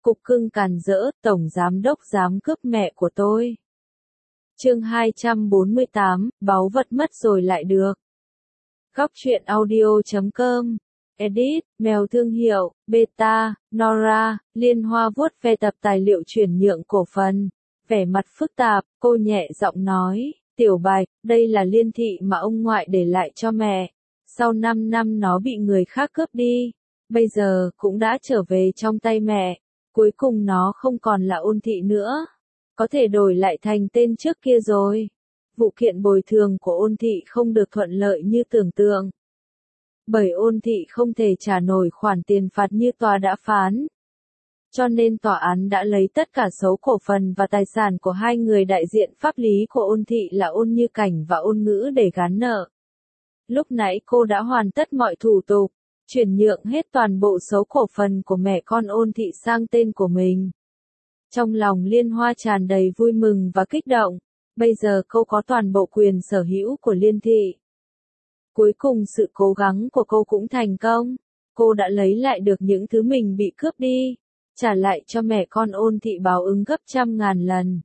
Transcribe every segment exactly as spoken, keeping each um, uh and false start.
Cục cưng càn rỡ, tổng giám đốc dám cướp mẹ của tôi. Chương hai trăm bốn mươi tám, báu vật mất rồi lại được. Góc truyện audio chấm com. Edit, mèo thương hiệu, Beta, Nora, Liên Hoa vuốt ve tập tài liệu chuyển nhượng cổ phần. Vẻ mặt phức tạp, cô nhẹ giọng nói, Tiểu Bạch, đây là liên thị mà ông ngoại để lại cho mẹ. Sau năm năm nó bị người khác cướp đi. Bây giờ cũng đã trở về trong tay mẹ. Cuối cùng nó không còn là Ôn Thị nữa. Có thể đổi lại thành tên trước kia rồi. Vụ kiện bồi thường của Ôn Thị không được thuận lợi như tưởng tượng. Bởi Ôn Thị không thể trả nổi khoản tiền phạt như tòa đã phán. Cho nên tòa án đã lấy tất cả số cổ phần và tài sản của hai người đại diện pháp lý của Ôn Thị là Ôn Như Cảnh và Ôn Ngữ để gán nợ. Lúc nãy cô đã hoàn tất mọi thủ tục, chuyển nhượng hết toàn bộ số cổ phần của mẹ con Ôn Thị sang tên của mình. Trong lòng Liên Hoa tràn đầy vui mừng và kích động, bây giờ cô có toàn bộ quyền sở hữu của Liên Thị. Cuối cùng sự cố gắng của cô cũng thành công, cô đã lấy lại được những thứ mình bị cướp đi, trả lại cho mẹ con Ôn Thị báo ứng gấp trăm ngàn lần.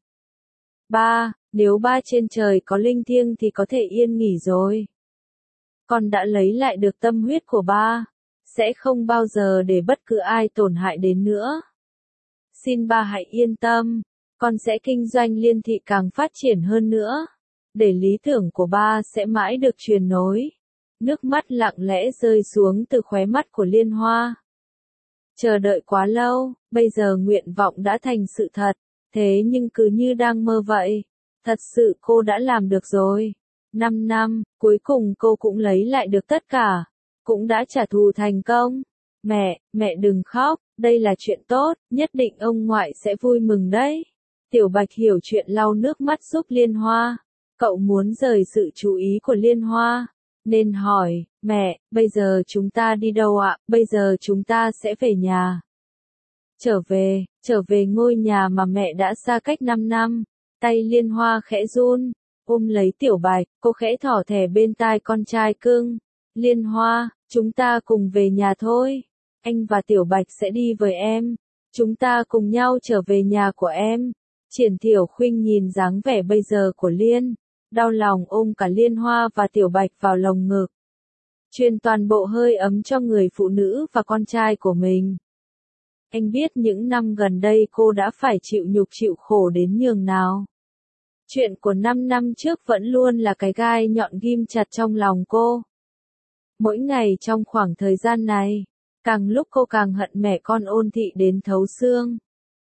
Ba, nếu ba trên trời có linh thiêng thì có thể yên nghỉ rồi. Con đã lấy lại được tâm huyết của ba, sẽ không bao giờ để bất cứ ai tổn hại đến nữa. Xin ba hãy yên tâm, con sẽ kinh doanh Liên Thị càng phát triển hơn nữa, để lý tưởng của ba sẽ mãi được truyền nối. Nước mắt lặng lẽ rơi xuống từ khóe mắt của Liên Hoa. Chờ đợi quá lâu, bây giờ nguyện vọng đã thành sự thật, thế nhưng cứ như đang mơ vậy. Thật sự cô đã làm được rồi. Năm năm, cuối cùng cô cũng lấy lại được tất cả, cũng đã trả thù thành công. Mẹ, mẹ đừng khóc, đây là chuyện tốt, nhất định ông ngoại sẽ vui mừng đấy. Tiểu Bạch hiểu chuyện lau nước mắt giúp Liên Hoa. Cậu muốn rời sự chú ý của Liên Hoa, nên hỏi, mẹ, bây giờ chúng ta đi đâu ạ? Bây giờ chúng ta sẽ về nhà. Trở về, trở về ngôi nhà mà mẹ đã xa cách năm năm. Tay Liên Hoa khẽ run, ôm lấy Tiểu Bạch, cô khẽ thỏ thẻ bên tai con trai cưng. Liên Hoa, chúng ta cùng về nhà thôi. Anh và Tiểu Bạch sẽ đi với em. Chúng ta cùng nhau trở về nhà của em. Triển Thiểu Khuynh nhìn dáng vẻ bây giờ của Liên, đau lòng ôm cả Liên Hoa và Tiểu Bạch vào lồng ngực. Truyền toàn bộ hơi ấm cho người phụ nữ và con trai của mình. Anh biết những năm gần đây cô đã phải chịu nhục chịu khổ đến nhường nào. Chuyện của năm năm trước vẫn luôn là cái gai nhọn ghim chặt trong lòng cô. Mỗi ngày trong khoảng thời gian này, càng lúc cô càng hận mẹ con Ôn Thị đến thấu xương.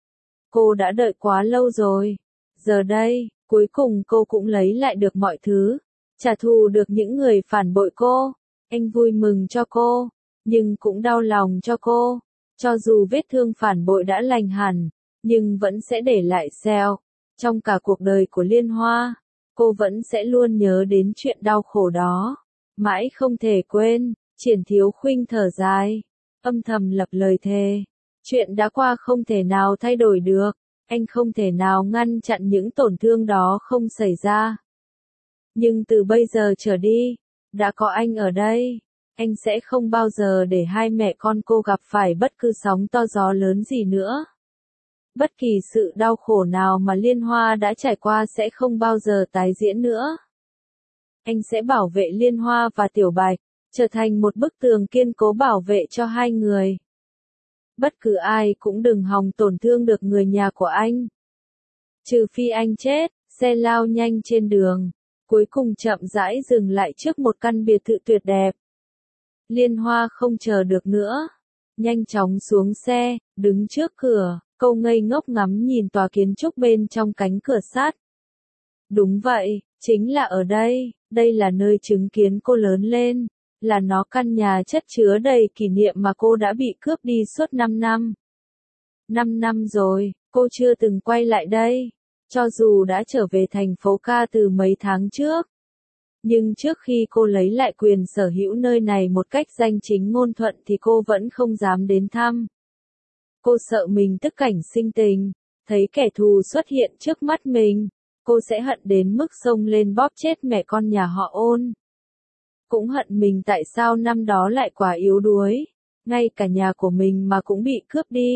Cô đã đợi quá lâu rồi. Giờ đây, cuối cùng cô cũng lấy lại được mọi thứ. Trả thù được những người phản bội cô. Anh vui mừng cho cô, nhưng cũng đau lòng cho cô. Cho dù vết thương phản bội đã lành hẳn, nhưng vẫn sẽ để lại sẹo. Trong cả cuộc đời của Liên Hoa, cô vẫn sẽ luôn nhớ đến chuyện đau khổ đó. Mãi không thể quên. Triển Thiếu Khuynh thở dài, âm thầm lập lời thề. Chuyện đã qua không thể nào thay đổi được. Anh không thể nào ngăn chặn những tổn thương đó không xảy ra. Nhưng từ bây giờ trở đi, đã có anh ở đây, anh sẽ không bao giờ để hai mẹ con cô gặp phải bất cứ sóng to gió lớn gì nữa. Bất kỳ sự đau khổ nào mà Liên Hoa đã trải qua sẽ không bao giờ tái diễn nữa. Anh sẽ bảo vệ Liên Hoa và Tiểu Bạch, trở thành một bức tường kiên cố bảo vệ cho hai người. Bất cứ ai cũng đừng hòng tổn thương được người nhà của anh. Trừ phi anh chết. Xe lao nhanh trên đường, cuối cùng chậm rãi dừng lại trước một căn biệt thự tuyệt đẹp. Liên Hoa không chờ được nữa, nhanh chóng xuống xe, đứng trước cửa, cô ngây ngốc ngắm nhìn tòa kiến trúc bên trong cánh cửa sắt. Đúng vậy, chính là ở đây, đây là nơi chứng kiến cô lớn lên, là nó căn nhà chất chứa đầy kỷ niệm mà cô đã bị cướp đi suốt năm năm. Năm năm rồi, cô chưa từng quay lại đây. Cho dù đã trở về thành phố ca từ mấy tháng trước. Nhưng trước khi cô lấy lại quyền sở hữu nơi này một cách danh chính ngôn thuận thì cô vẫn không dám đến thăm. Cô sợ mình tức cảnh sinh tình, thấy kẻ thù xuất hiện trước mắt mình, cô sẽ hận đến mức xông lên bóp chết mẹ con nhà họ Ôn. Cũng hận mình tại sao năm đó lại quá yếu đuối, ngay cả nhà của mình mà cũng bị cướp đi.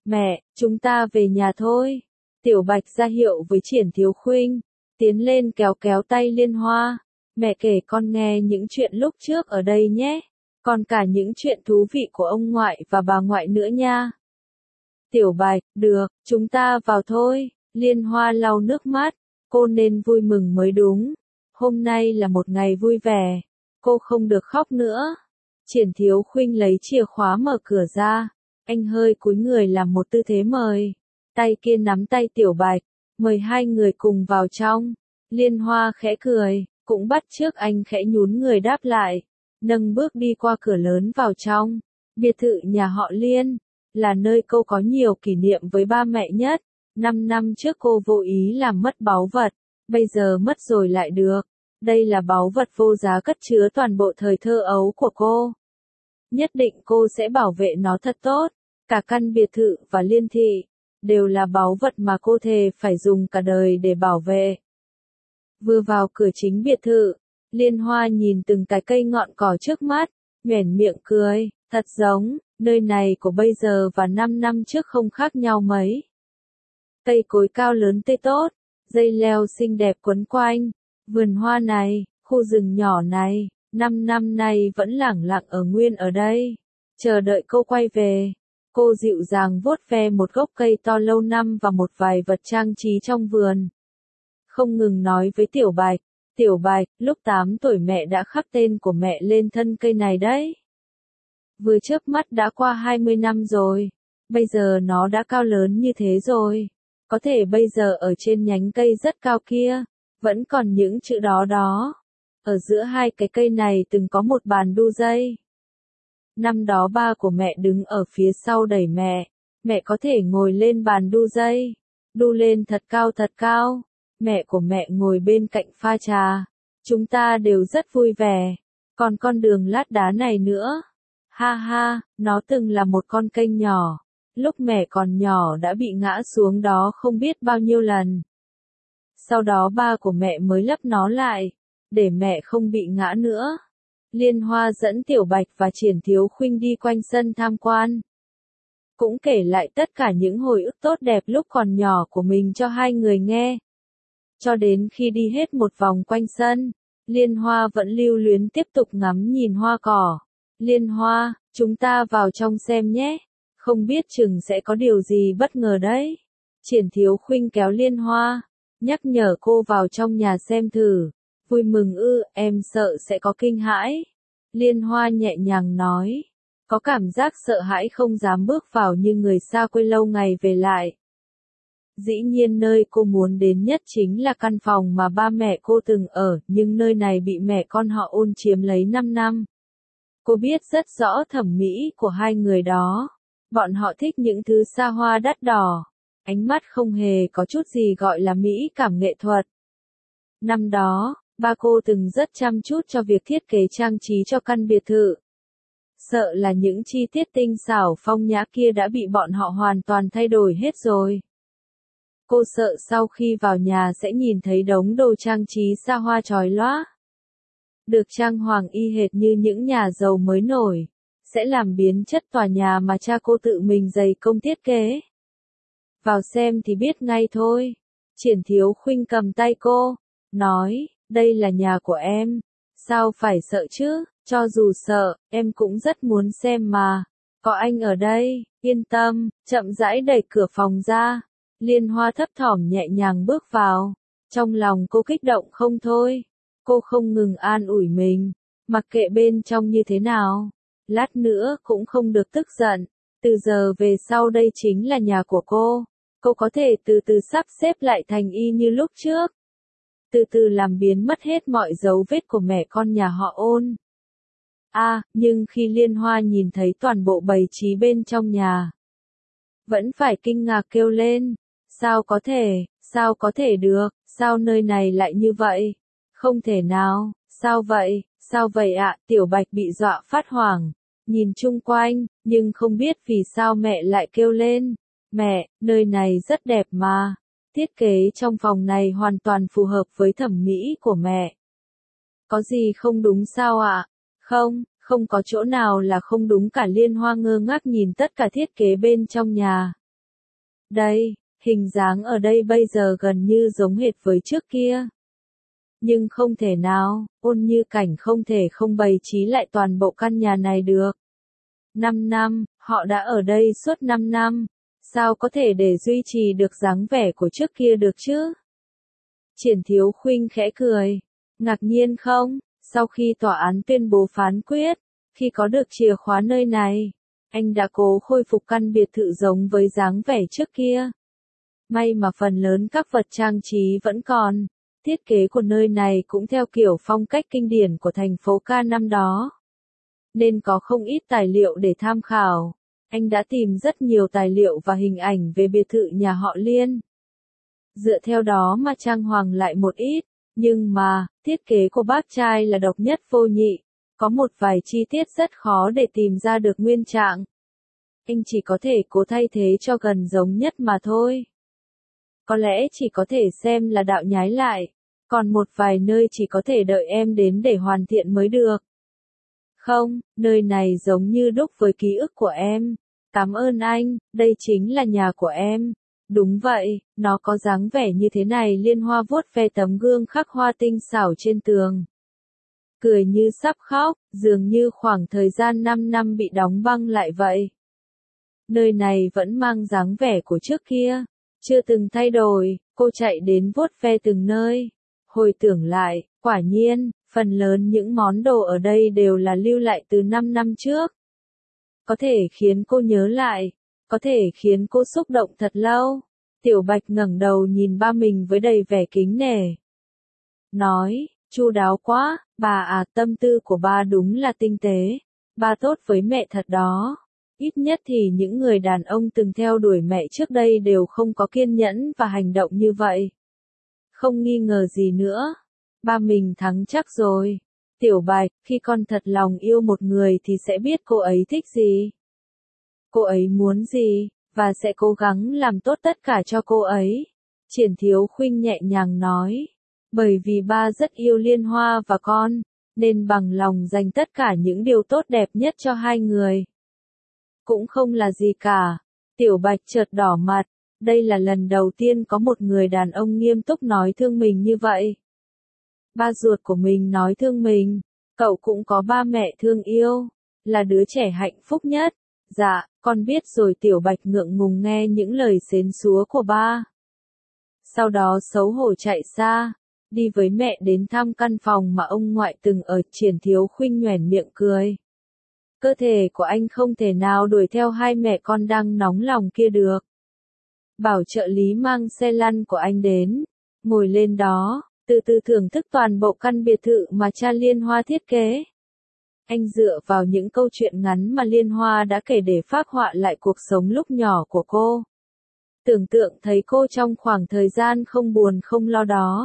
Mẹ, chúng ta về nhà thôi. Tiểu Bạch ra hiệu với Triển Thiếu Khuynh, tiến lên kéo kéo tay Liên Hoa. Mẹ kể con nghe những chuyện lúc trước ở đây nhé, còn cả những chuyện thú vị của ông ngoại và bà ngoại nữa nha. Tiểu Bạch, được, chúng ta vào thôi. Liên Hoa lau nước mắt, cô nên vui mừng mới đúng. Hôm nay là một ngày vui vẻ, cô không được khóc nữa. Triển Thiếu Khuynh lấy chìa khóa mở cửa ra, anh hơi cúi người làm một tư thế mời. Tay kia nắm tay Tiểu Bạch, mời hai người cùng vào trong. Liên Hoa khẽ cười, cũng bắt chước anh khẽ nhún người đáp lại, nâng bước đi qua cửa lớn vào trong. Biệt thự nhà họ Liên, là nơi cô có nhiều kỷ niệm với ba mẹ nhất. Năm năm trước cô vô ý làm mất báu vật, bây giờ mất rồi lại được. Đây là báu vật vô giá cất chứa toàn bộ thời thơ ấu của cô. Nhất định cô sẽ bảo vệ nó thật tốt. Cả căn biệt thự và Liên thị đều là báu vật mà cô thề phải dùng cả đời để bảo vệ. Vừa vào cửa chính biệt thự, Liên Hoa nhìn từng cái cây ngọn cỏ trước mắt, nhoẻn miệng cười, thật giống, nơi này của bây giờ và năm năm trước không khác nhau mấy. Cây cối cao lớn tươi tốt, dây leo xinh đẹp quấn quanh, vườn hoa này, khu rừng nhỏ này, năm năm nay vẫn lẳng lặng ở nguyên ở đây, chờ đợi cô quay về. Cô dịu dàng vuốt ve một gốc cây to lâu năm và một vài vật trang trí trong vườn. Không ngừng nói với Tiểu Bạch, Tiểu Bạch, lúc tám tuổi mẹ đã khắc tên của mẹ lên thân cây này đấy. Vừa chớp mắt đã qua hai mươi năm rồi, bây giờ nó đã cao lớn như thế rồi. Có thể bây giờ ở trên nhánh cây rất cao kia, vẫn còn những chữ đó đó. Ở giữa hai cái cây này từng có một bàn đu dây. Năm đó ba của mẹ đứng ở phía sau đẩy mẹ, mẹ có thể ngồi lên bàn đu dây, đu lên thật cao thật cao. Mẹ của mẹ ngồi bên cạnh pha trà, chúng ta đều rất vui vẻ. Còn con đường lát đá này nữa, ha ha, nó từng là một con kênh nhỏ, lúc mẹ còn nhỏ đã bị ngã xuống đó không biết bao nhiêu lần. Sau đó ba của mẹ mới lấp nó lại, để mẹ không bị ngã nữa. Liên Hoa dẫn Tiểu Bạch và Triển Thiếu Khuynh đi quanh sân tham quan. Cũng kể lại tất cả những hồi ức tốt đẹp lúc còn nhỏ của mình cho hai người nghe. Cho đến khi đi hết một vòng quanh sân, Liên Hoa vẫn lưu luyến tiếp tục ngắm nhìn hoa cỏ. Liên Hoa, chúng ta vào trong xem nhé, không biết chừng sẽ có điều gì bất ngờ đấy. Triển Thiếu Khuynh kéo Liên Hoa, nhắc nhở cô vào trong nhà xem thử. Vui mừng ư, em sợ sẽ có kinh hãi. Liên Hoa nhẹ nhàng nói, có cảm giác sợ hãi không dám bước vào như người xa quê lâu ngày về lại. Dĩ nhiên nơi cô muốn đến nhất chính là căn phòng mà ba mẹ cô từng ở, nhưng nơi này bị mẹ con họ Ôn chiếm lấy năm năm. Cô biết rất rõ thẩm mỹ của hai người đó. Bọn họ thích những thứ xa hoa đắt đỏ. Ánh mắt không hề có chút gì gọi là mỹ cảm nghệ thuật. Năm đó, ba cô từng rất chăm chút cho việc thiết kế trang trí cho căn biệt thự. Sợ là những chi tiết tinh xảo phong nhã kia đã bị bọn họ hoàn toàn thay đổi hết rồi. Cô sợ sau khi vào nhà sẽ nhìn thấy đống đồ trang trí xa hoa chói lóa. Được trang hoàng y hệt như những nhà giàu mới nổi, sẽ làm biến chất tòa nhà mà cha cô tự mình dày công thiết kế. Vào xem thì biết ngay thôi. Triển Thiếu Khuynh cầm tay cô, nói, đây là nhà của em, sao phải sợ chứ, cho dù sợ, em cũng rất muốn xem mà. Có anh ở đây, yên tâm, chậm rãi đẩy cửa phòng ra. Liên Hoa thấp thỏm nhẹ nhàng bước vào. Trong lòng cô kích động không thôi. Cô không ngừng an ủi mình. Mặc kệ bên trong như thế nào. Lát nữa cũng không được tức giận. Từ giờ về sau đây chính là nhà của cô. Cô có thể từ từ sắp xếp lại thành y như lúc trước. Từ từ làm biến mất hết mọi dấu vết của mẹ con nhà họ Ôn. À, nhưng khi Liên Hoa nhìn thấy toàn bộ bày trí bên trong nhà, vẫn phải kinh ngạc kêu lên. Sao có thể, sao có thể được, sao nơi này lại như vậy? Không thể nào, sao vậy, sao vậy ạ? Tiểu Bạch bị dọa phát hoảng, nhìn chung quanh, nhưng không biết vì sao mẹ lại kêu lên. Mẹ, nơi này rất đẹp mà. Thiết kế trong phòng này hoàn toàn phù hợp với thẩm mỹ của mẹ. Có gì không đúng sao ạ? Không, không có chỗ nào là không đúng cả. Liên Hoa ngơ ngác nhìn tất cả thiết kế bên trong nhà. Đây, hình dáng ở đây bây giờ gần như giống hệt với trước kia. Nhưng không thể nào, Ôn Như Cảnh không thể không bày trí lại toàn bộ căn nhà này được. Năm năm, họ đã ở đây suốt năm năm, sao có thể để duy trì được dáng vẻ của trước kia được chứ? Triển Thiếu Khuynh khẽ cười, ngạc nhiên không, sau khi tòa án tuyên bố phán quyết, khi có được chìa khóa nơi này, anh đã cố khôi phục căn biệt thự giống với dáng vẻ trước kia. May mà phần lớn các vật trang trí vẫn còn, thiết kế của nơi này cũng theo kiểu phong cách kinh điển của thành phố ca năm đó. Nên có không ít tài liệu để tham khảo. Anh đã tìm rất nhiều tài liệu và hình ảnh về biệt thự nhà họ Liên. Dựa theo đó mà trang hoàng lại một ít, nhưng mà, thiết kế của bác trai là độc nhất vô nhị, có một vài chi tiết rất khó để tìm ra được nguyên trạng. Anh chỉ có thể cố thay thế cho gần giống nhất mà thôi. Có lẽ chỉ có thể xem là đạo nhái lại, còn một vài nơi chỉ có thể đợi em đến để hoàn thiện mới được. Không, nơi này giống như đúc với ký ức của em. Cảm ơn anh, đây chính là nhà của em. Đúng vậy, nó có dáng vẻ như thế này. Liên Hoa vuốt ve tấm gương khắc hoa tinh xảo trên tường. Cười như sắp khóc, dường như khoảng thời gian năm năm bị đóng băng lại vậy. Nơi này vẫn mang dáng vẻ của trước kia, chưa từng thay đổi. Cô chạy đến vuốt ve từng nơi. Hồi tưởng lại, quả nhiên, phần lớn những món đồ ở đây đều là lưu lại từ năm năm trước. Có thể khiến cô nhớ lại, có thể khiến cô xúc động thật lâu. Tiểu Bạch ngẩng đầu nhìn ba mình với đầy vẻ kính nể. Nói, chu đáo quá, bà à, tâm tư của ba đúng là tinh tế. Ba tốt với mẹ thật đó. Ít nhất thì những người đàn ông từng theo đuổi mẹ trước đây đều không có kiên nhẫn và hành động như vậy. Không nghi ngờ gì nữa. Ba mình thắng chắc rồi. Tiểu Bạch, khi con thật lòng yêu một người thì sẽ biết cô ấy thích gì. Cô ấy muốn gì, và sẽ cố gắng làm tốt tất cả cho cô ấy. Triển Thiếu Khuynh nhẹ nhàng nói. Bởi vì ba rất yêu Liên Hoa và con, nên bằng lòng dành tất cả những điều tốt đẹp nhất cho hai người. Cũng không là gì cả. Tiểu Bạch chợt đỏ mặt. Đây là lần đầu tiên có một người đàn ông nghiêm túc nói thương mình như vậy. Ba ruột của mình nói thương mình, cậu cũng có ba mẹ thương yêu, là đứa trẻ hạnh phúc nhất. Dạ, con biết rồi. Tiểu Bạch ngượng ngùng nghe những lời xến xúa của ba. Sau đó xấu hổ chạy xa, đi với mẹ đến thăm căn phòng mà ông ngoại từng ở. Triển Thiếu Khuynh nhoẻn miệng cười. Cơ thể của anh không thể nào đuổi theo hai mẹ con đang nóng lòng kia được. Bảo trợ lý mang xe lăn của anh đến, ngồi lên đó, từ từ thưởng thức toàn bộ căn biệt thự mà cha Liên Hoa thiết kế. Anh dựa vào những câu chuyện ngắn mà Liên Hoa đã kể để phác họa lại cuộc sống lúc nhỏ của cô. Tưởng tượng thấy cô trong khoảng thời gian không buồn không lo đó.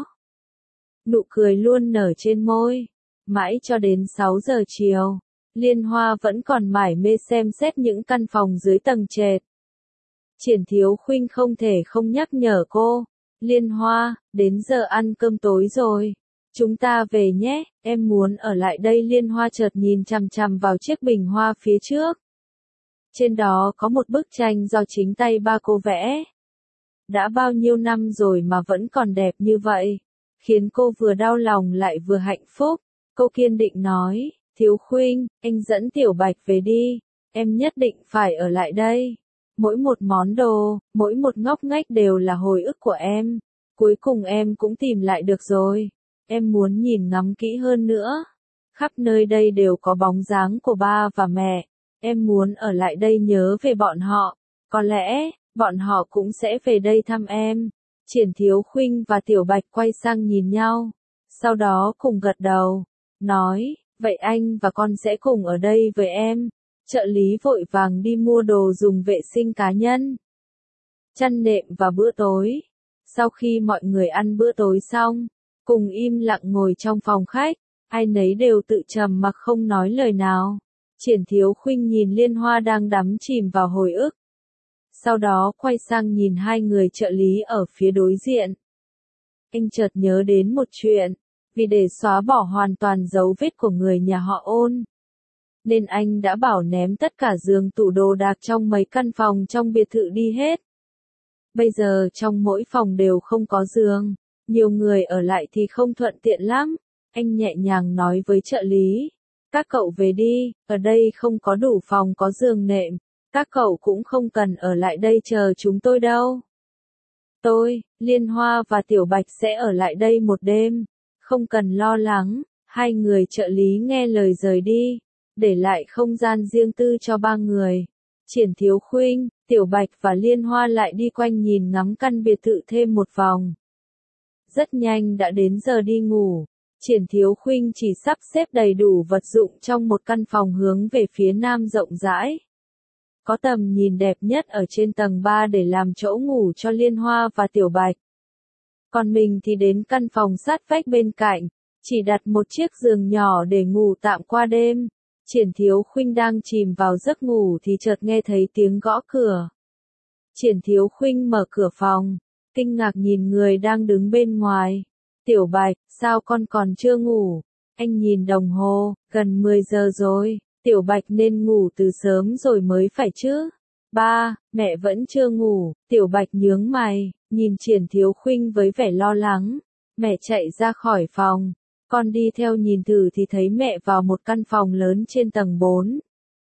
Nụ cười luôn nở trên môi. Mãi cho đến sáu giờ chiều, Liên Hoa vẫn còn mải mê xem xét những căn phòng dưới tầng trệt. Triển Thiếu Khuynh không thể không nhắc nhở cô. Liên Hoa, đến giờ ăn cơm tối rồi. Chúng ta về nhé, em muốn ở lại đây. Liên Hoa chợt nhìn chằm chằm vào chiếc bình hoa phía trước. Trên đó có một bức tranh do chính tay ba cô vẽ. Đã bao nhiêu năm rồi mà vẫn còn đẹp như vậy, khiến cô vừa đau lòng lại vừa hạnh phúc. Cô kiên định nói, Thiếu Khuynh, anh dẫn Tiểu Bạch về đi, em nhất định phải ở lại đây. Mỗi một món đồ, mỗi một ngóc ngách đều là hồi ức của em. Cuối cùng em cũng tìm lại được rồi. Em muốn nhìn ngắm kỹ hơn nữa. Khắp nơi đây đều có bóng dáng của ba và mẹ. Em muốn ở lại đây nhớ về bọn họ. Có lẽ, bọn họ cũng sẽ về đây thăm em. Triển Thiếu Khuynh và Tiểu Bạch quay sang nhìn nhau. Sau đó cùng gật đầu. Nói, vậy anh và con sẽ cùng ở đây với em. Trợ lý vội vàng đi mua đồ dùng vệ sinh cá nhân, chăn nệm và bữa tối. Sau khi mọi người ăn bữa tối xong, cùng im lặng ngồi trong phòng khách, ai nấy đều tự trầm mặc không nói lời nào. Triển Thiếu Khuynh nhìn Liên Hoa đang đắm chìm vào hồi ức. Sau đó quay sang nhìn hai người trợ lý ở phía đối diện. Anh chợt nhớ đến một chuyện, vì để xóa bỏ hoàn toàn dấu vết của người nhà họ Ôn, nên anh đã bảo ném tất cả giường tủ đồ đạc trong mấy căn phòng trong biệt thự đi hết. Bây giờ trong mỗi phòng đều không có giường, nhiều người ở lại thì không thuận tiện lắm. Anh nhẹ nhàng nói với trợ lý. Các cậu về đi, ở đây không có đủ phòng có giường nệm. Các cậu cũng không cần ở lại đây chờ chúng tôi đâu. Tôi, Liên Hoa và Tiểu Bạch sẽ ở lại đây một đêm. Không cần lo lắng. Hai người trợ lý nghe lời rời đi, để lại không gian riêng tư cho ba người. Triển Thiếu Khuynh, Tiểu Bạch và Liên Hoa lại đi quanh nhìn ngắm căn biệt thự thêm một vòng. Rất nhanh đã đến giờ đi ngủ. Triển Thiếu Khuynh chỉ sắp xếp đầy đủ vật dụng trong một căn phòng hướng về phía nam rộng rãi. Có tầm nhìn đẹp nhất ở trên tầng ba để làm chỗ ngủ cho Liên Hoa và Tiểu Bạch. Còn mình thì đến căn phòng sát vách bên cạnh, chỉ đặt một chiếc giường nhỏ để ngủ tạm qua đêm. Triển Thiếu Khuynh đang chìm vào giấc ngủ thì chợt nghe thấy tiếng gõ cửa. Triển Thiếu Khuynh mở cửa phòng, kinh ngạc nhìn người đang đứng bên ngoài. Tiểu Bạch, sao con còn chưa ngủ? Anh nhìn đồng hồ, gần mười giờ rồi, Tiểu Bạch nên ngủ từ sớm rồi mới phải chứ. Ba, mẹ vẫn chưa ngủ, Tiểu Bạch nhướng mày, nhìn Triển Thiếu Khuynh với vẻ lo lắng. Mẹ chạy ra khỏi phòng, con đi theo nhìn thử thì thấy mẹ vào một căn phòng lớn trên tầng bốn.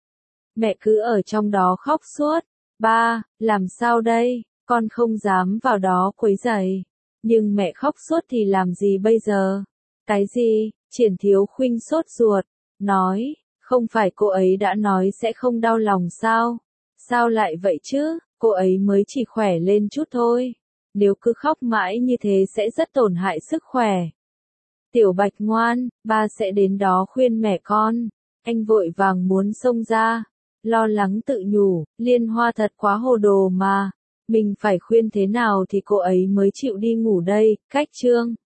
Mẹ cứ ở trong đó khóc suốt. Ba, làm sao đây, con không dám vào đó quấy rầy. Nhưng mẹ khóc suốt thì làm gì bây giờ? Cái gì? Triển Thiếu Khuynh sốt ruột, nói, không phải cô ấy đã nói sẽ không đau lòng sao? Sao lại vậy chứ, cô ấy mới chỉ khỏe lên chút thôi. Nếu cứ khóc mãi như thế sẽ rất tổn hại sức khỏe. Tiểu Bạch ngoan, ba sẽ đến đó khuyên mẹ con. Anh vội vàng muốn xông ra, lo lắng tự nhủ, Liên Hoa thật quá hồ đồ mà. Mình phải khuyên thế nào thì cô ấy mới chịu đi ngủ đây, cách chương.